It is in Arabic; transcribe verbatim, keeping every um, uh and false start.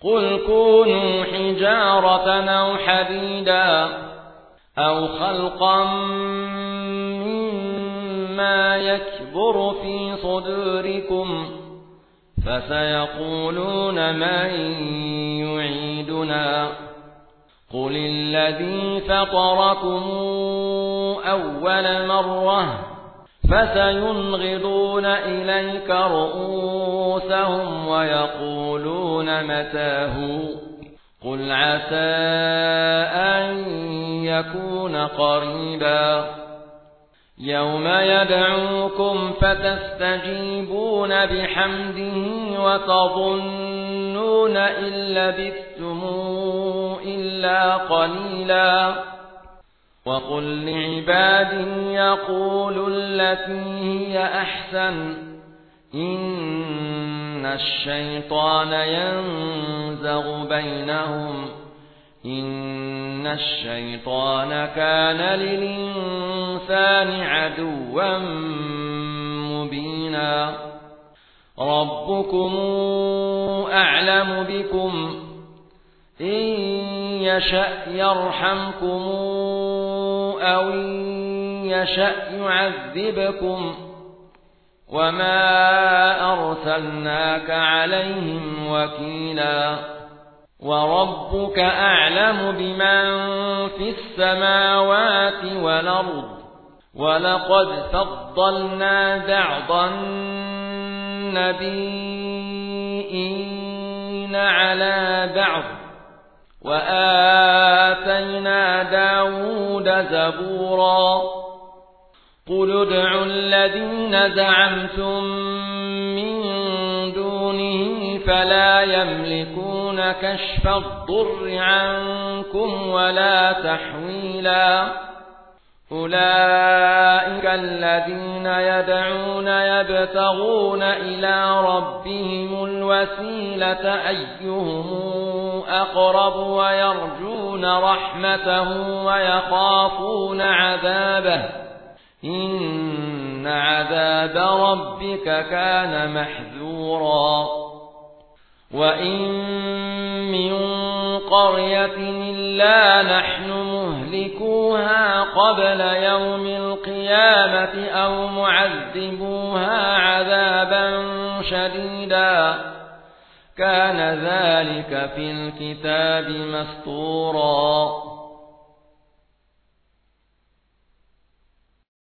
قل كونوا حجارة أو حديدا أو خلقا مما يكبر في صدوركم فسيقولون من يعيدنا قل الذي فطركم أول مرة فسينغضون إليك رؤوسهم ويقولون متاه قل عسى أن يكون قريبا يوم يدعوكم فتستجيبون بحمده وتظنون إن لبثتم إلا قليلا وقل لعبادي يقولوا التي هي أحسن إن الشيطان ينزغ بينهم إن الشيطان كان للإنسان عدوا مبينا ربكم أعلم بكم إن يشأ يرحمكم أو إن يشأ يعذبكم وما أرسلناك عليهم وكيلا وربك أعلم بمن في السماوات والأرض ولقد فضلنا بعض النبيين على بعض وآتينا داود زبورا قل ادعوا الذين زعمتم من دونه فلا يملكون كشف الضر عنكم ولا تحويلا أولئك الذين يدعون يبتغون إلى ربهم الوسيلة أيهم أقرب ويرجون رحمته ويخافون عذابه إن عذاب ربك كان محذورا وإن من قرية إلا نحن مهلكوها قبل يوم القيامة أو معذبوها عذابا شديدا كان ذلك في الكتاب مسطورا